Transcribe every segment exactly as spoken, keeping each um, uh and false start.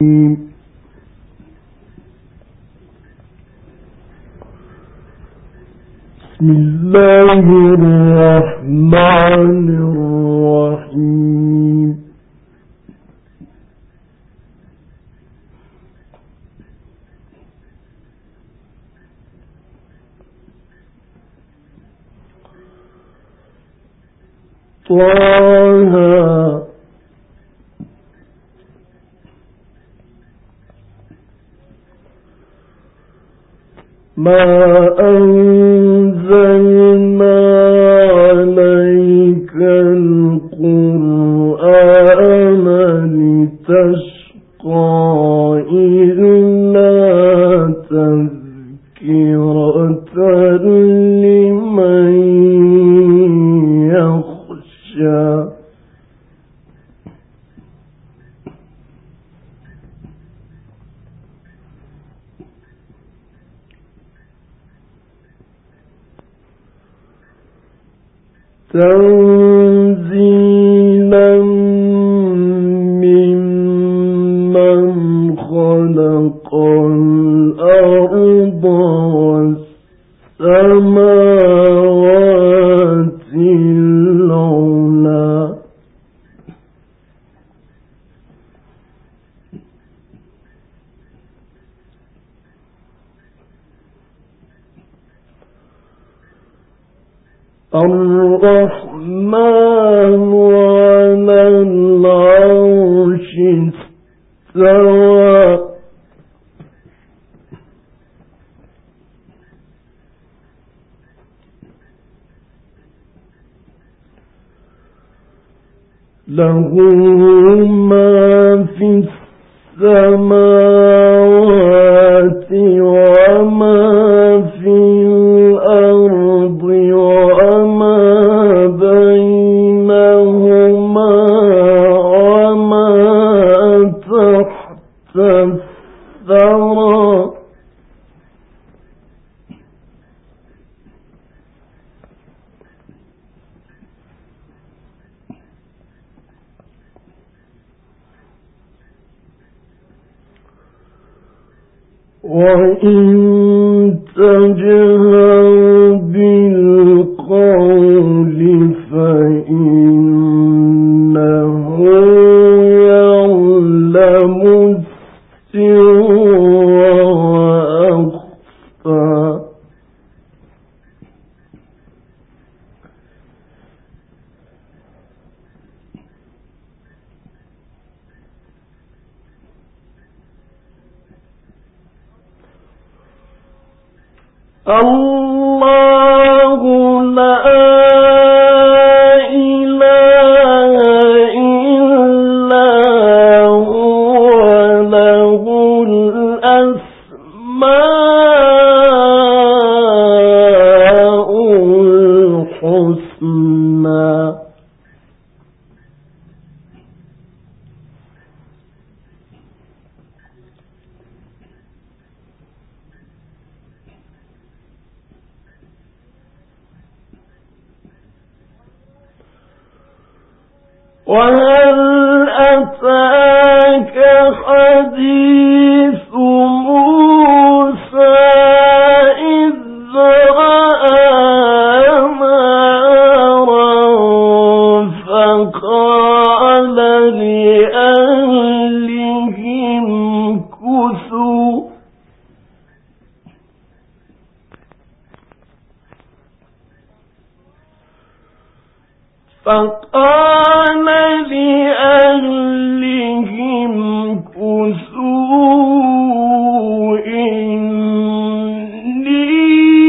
بسم الله الرحمن الرحيم. طه ما أنزلنا عليك القرآن لتشقى إلا تذكرة لمن يخشى. تنزيلا ممن خلق الأرض والسماوات العلى. الرحمن على العرش استوى. له ما في السماوات وما في الأرض وما بينهما وما تحت الثرى. وإن تجهر بالقول فإنه يعلم السر وأخفى. الله لا إله إلا هو له الأسماء الحسنى. وهل أتاك حديث موسى إذ رأى نارا فقال لأهلهم كثوا فقال لأهلهم كثوا إني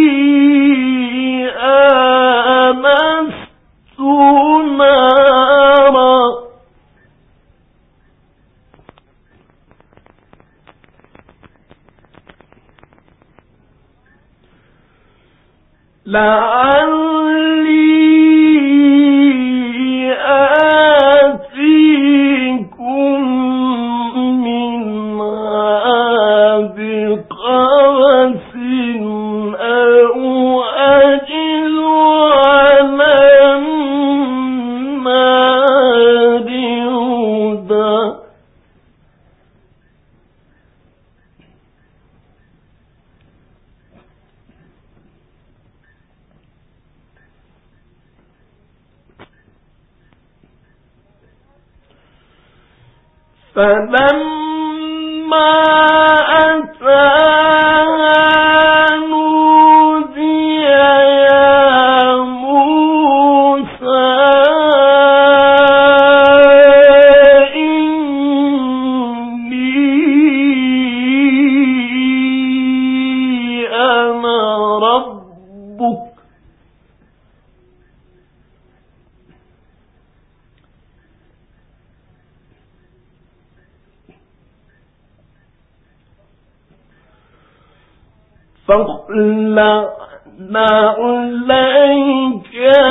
آنست نارا لعلي فلما أتاها نودي يا موسى إني أنا ربك فاخلعنا عليك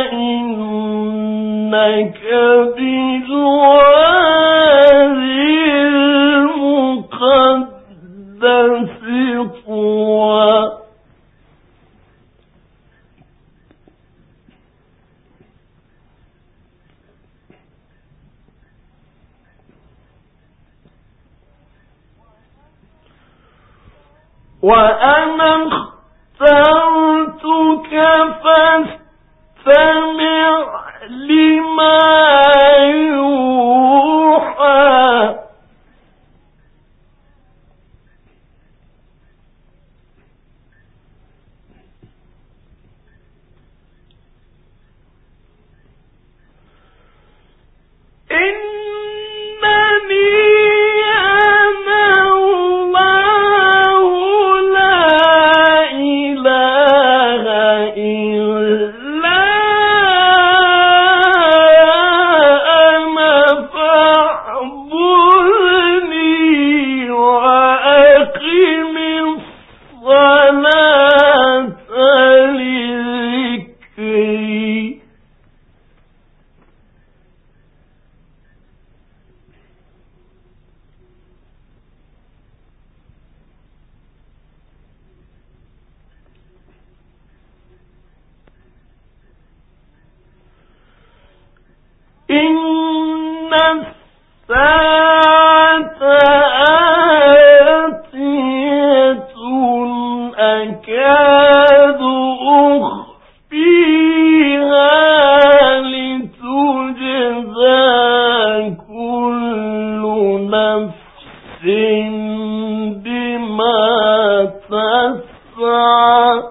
إنك بالوادي المقدس طوى وأنا اخترتك فاستمع لما يوحى إنني إن الساعة آتية أكاد أخفيها لتجزى كل نفس بما تسعى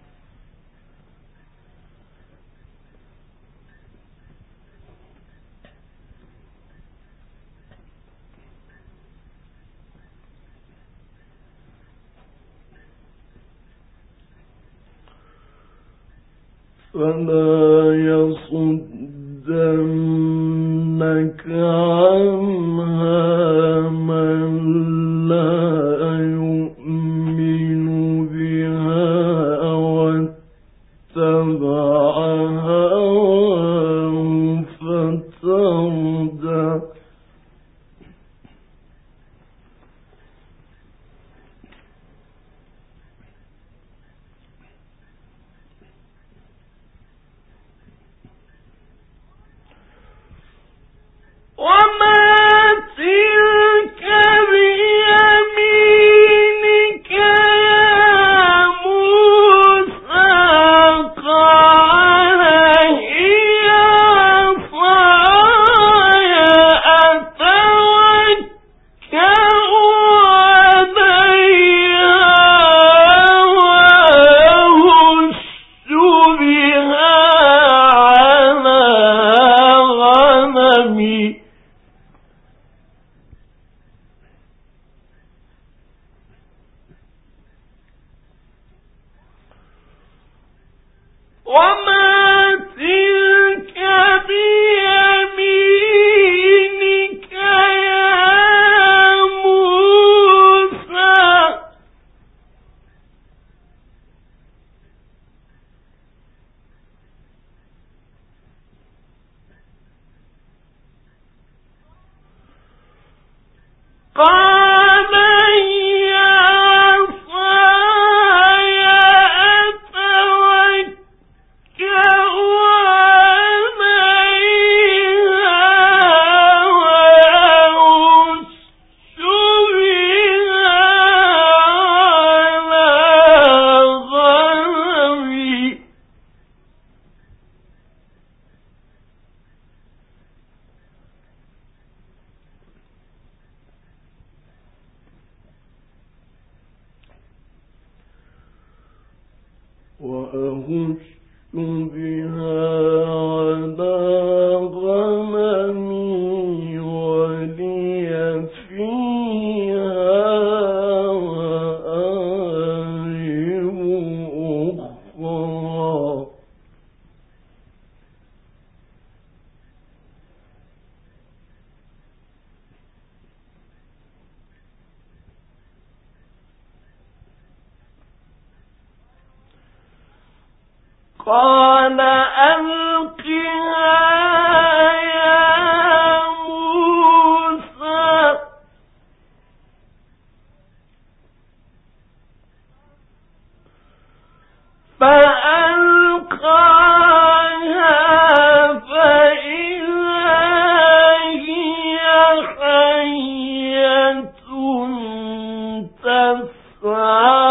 فلا يصدنك عنها من لا يؤمن بها واتبع هواه فتردى وما قال ألقها يا موسى فألقاها فإذا هي حية تسعى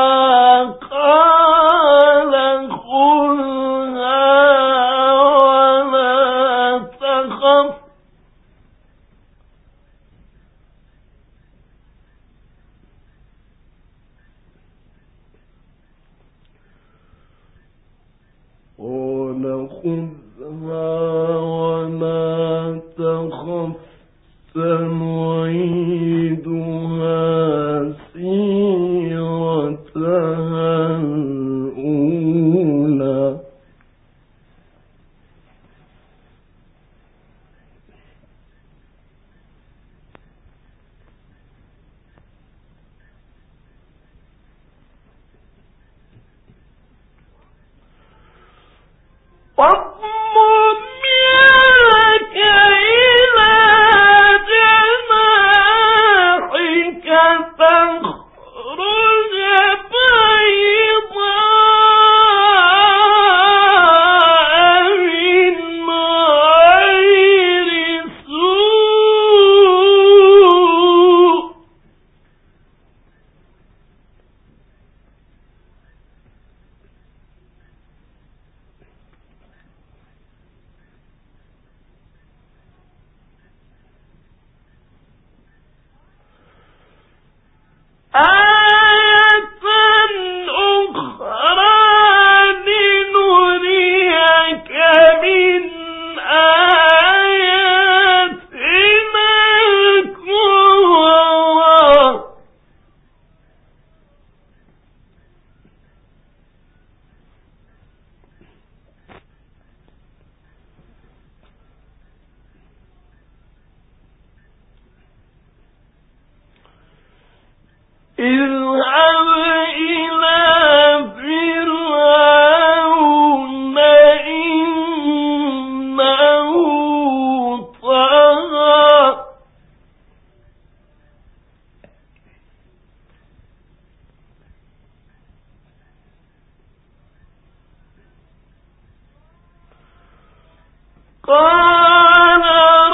قال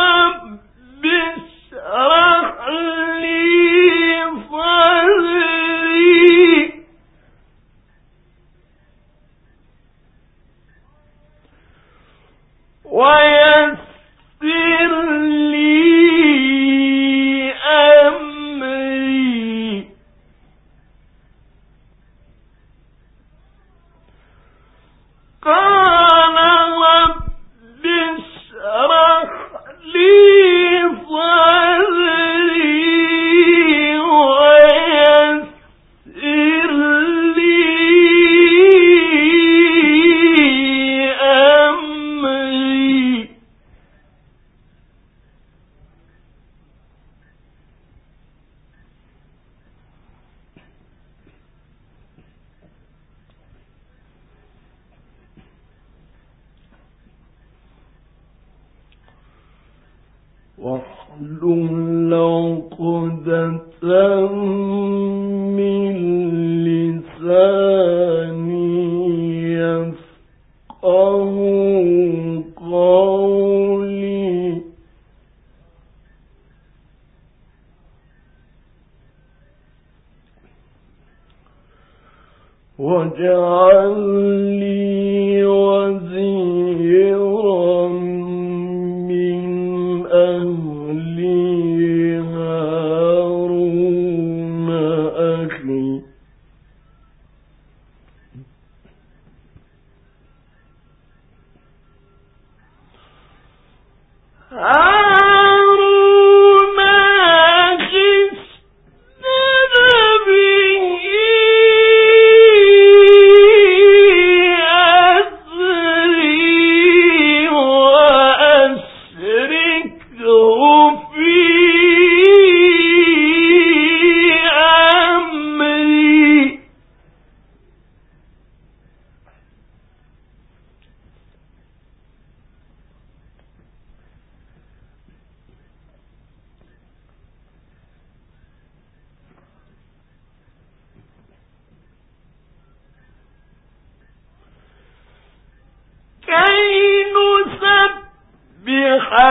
رب اشرح لي صدري ويسر لي أمري قال رب اشرح لي صدري ويسر لي أمري واحلل عقدة من لساني يفقهوا قولي واجعل لي وزيرا من أهلي هارون أخي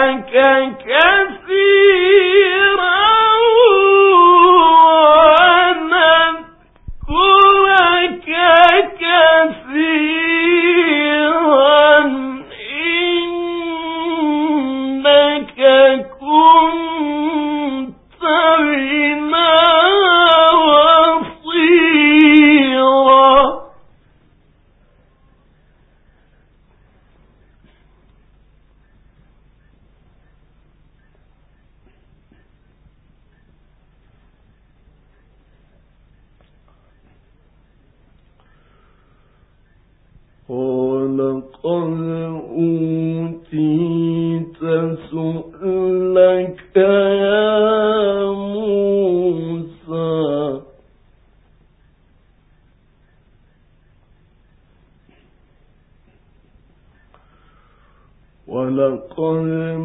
ولقد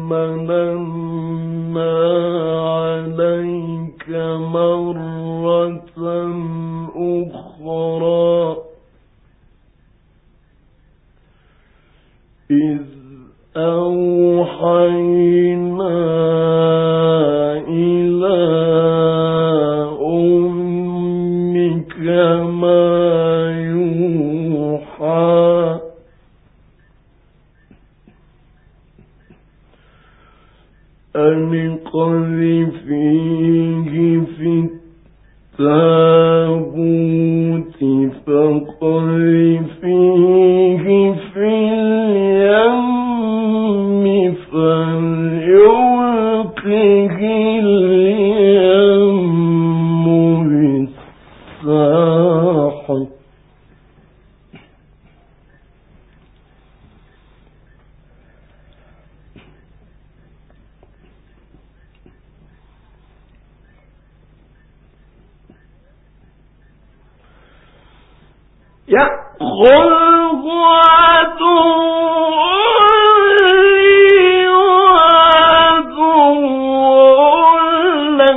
مننا عليك مرة أخرى إذ أوحينا إلى أمك ما يوحى أن اقذفيه في التابوت فاقذفيه في اليم فليلقه اليم بالساحل يأخذه عدو لي وعدو له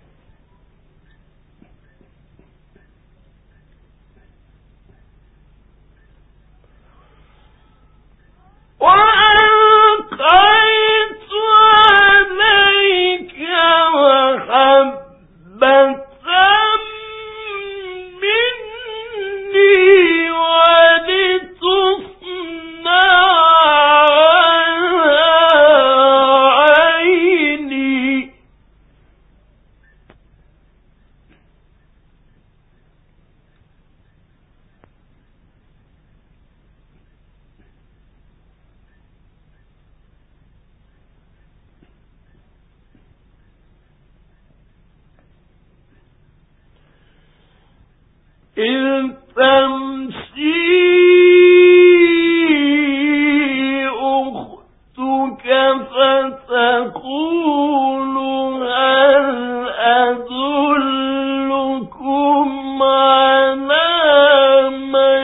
وألقيت عليك محبة إذ تمشي أختك فتقول هل أدلكم على من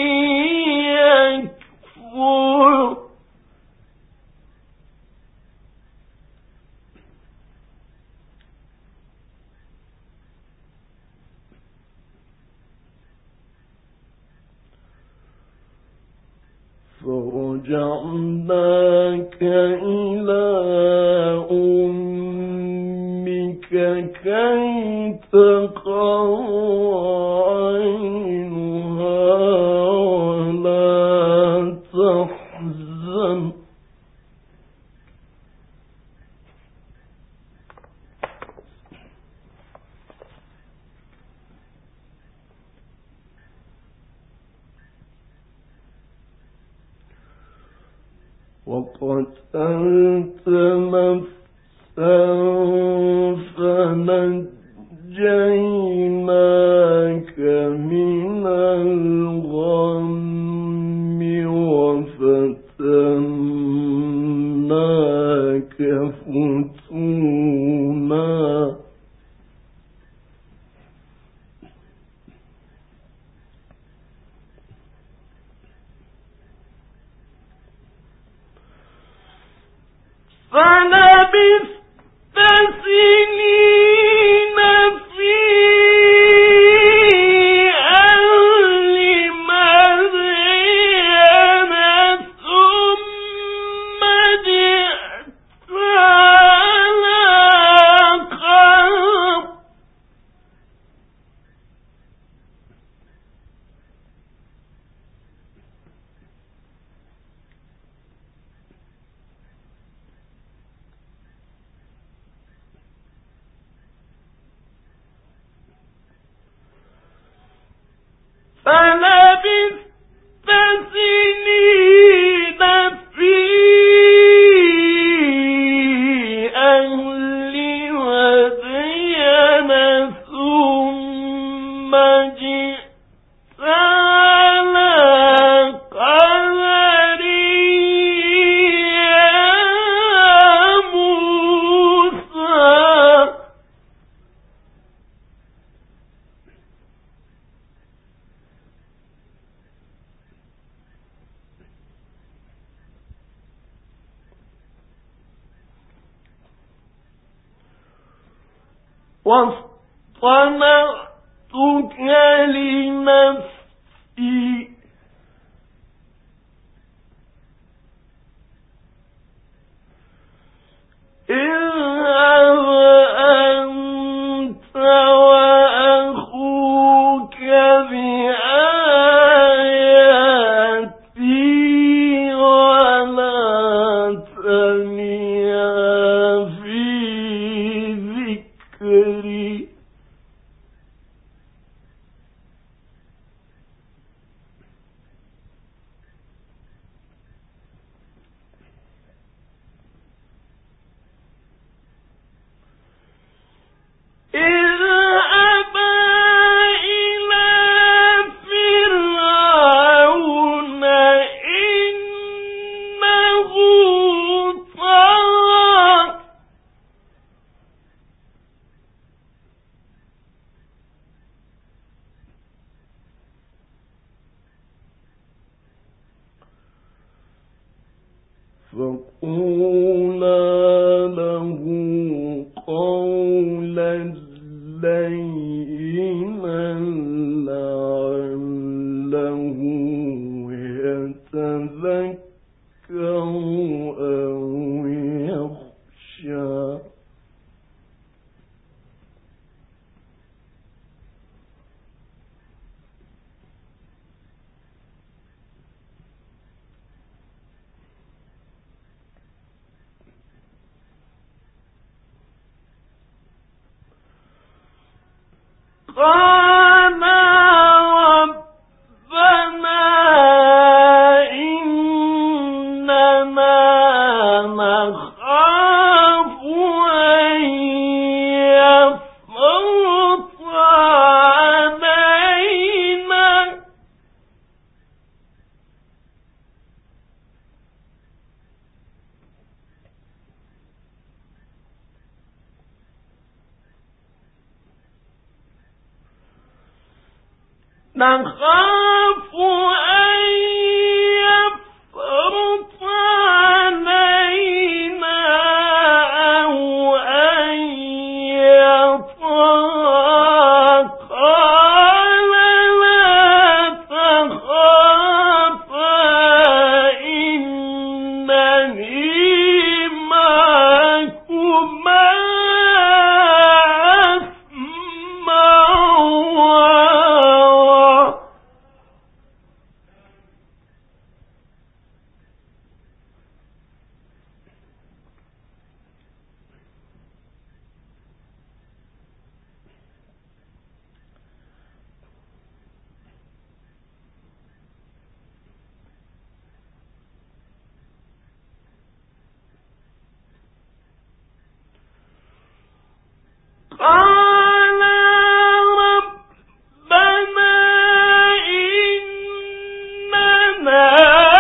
يكفر فرجعناك إلى أمك كي تقر عينها ولا تحزن وقتلت نفسا فنجيناك من الغم وفتناك فتونا فلبثت سنين في أهل مدين ثم جئت واصطنعتك لنفسي اذهب أنت وأخوك بآياتي ولا تنيا في ذكري اذهبا إلى فرعون إنه طغى فقولا له قولا لينا لعله يتذكر أو يخشى قال ربنا إننا نخاف أن يفرط علينا نخاف أن يفرط علينا أو أن يطغى قال لا تخافا إنني معكما أسمع وأرى قال ربنا إننا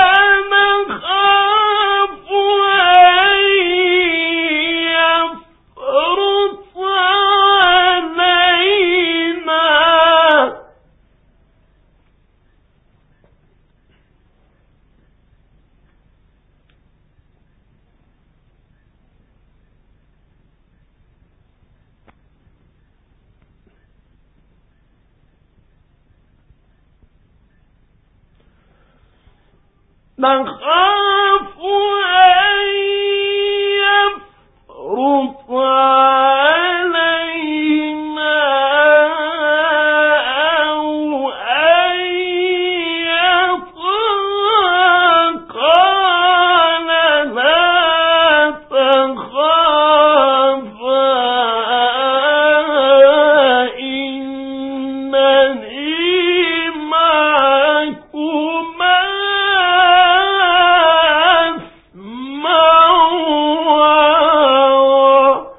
نخاف أن يفرط علينا نخاف أن يفرط علينا أو أن يطغى قال لا تخافا إنني معكما أسمع وأرى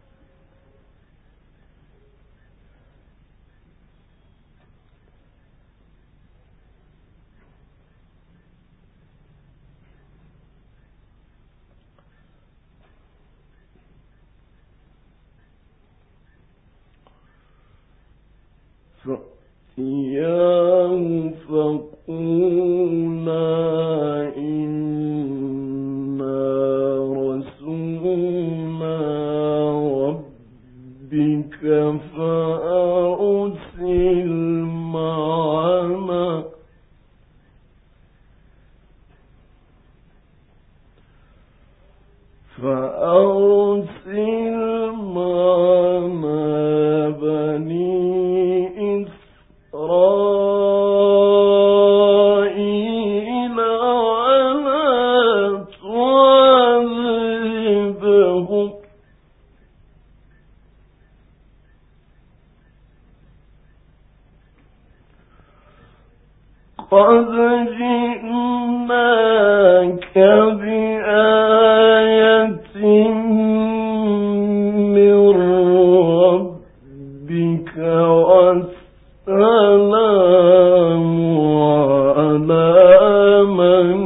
فأتياه فقولا إنا رسولا ربك إسرائيل ولا تعذبهم قد جئناك بآية من ربك والسلام على من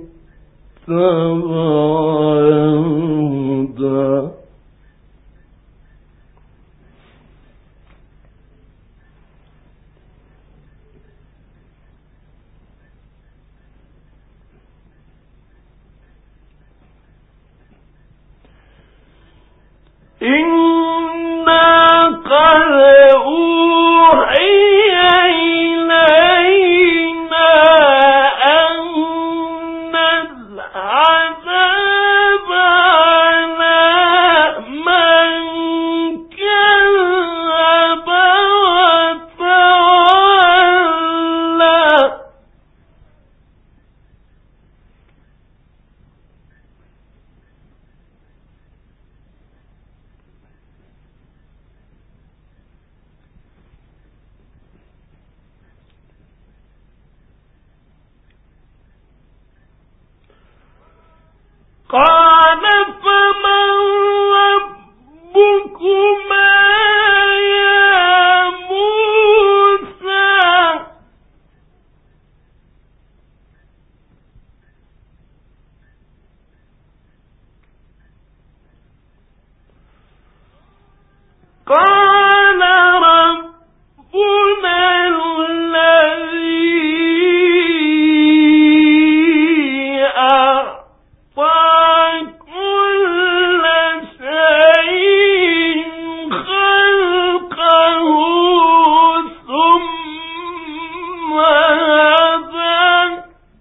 اتبع الهدى إنا قد أوحي إلينا أن العذاب على من كذب وتولى قال فمن ربكما يا موسى قال ربنا الذي أعطى كل شيء خلقه ثم هدى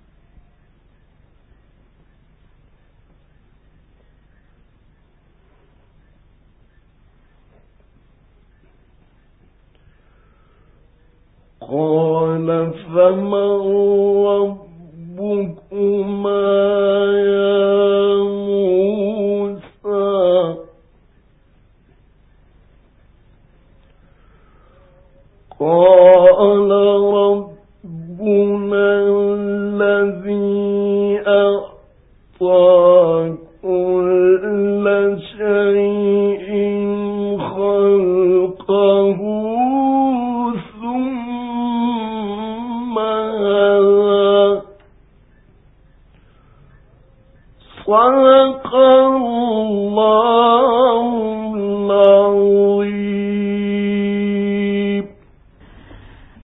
قال فمن ربكما يا موسى قال ربنا الذي أعطى كل شيء خلقه ثم هدى صدق الله العظيم.